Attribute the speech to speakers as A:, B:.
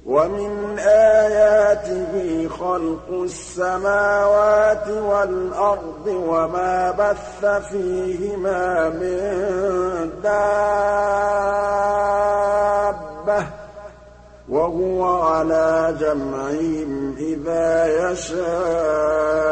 A: وَمِنْ آيَاتِهِ خَلْقُ السَّمَاوَاتِ وَالْأَرْضِ وَمَا بَثَّ فِيهِمَا مِن دَابَّةٍ ۚ وَهُوَ عَلَىٰ جَمْعِهِمْ إِذَا يَشَاءُ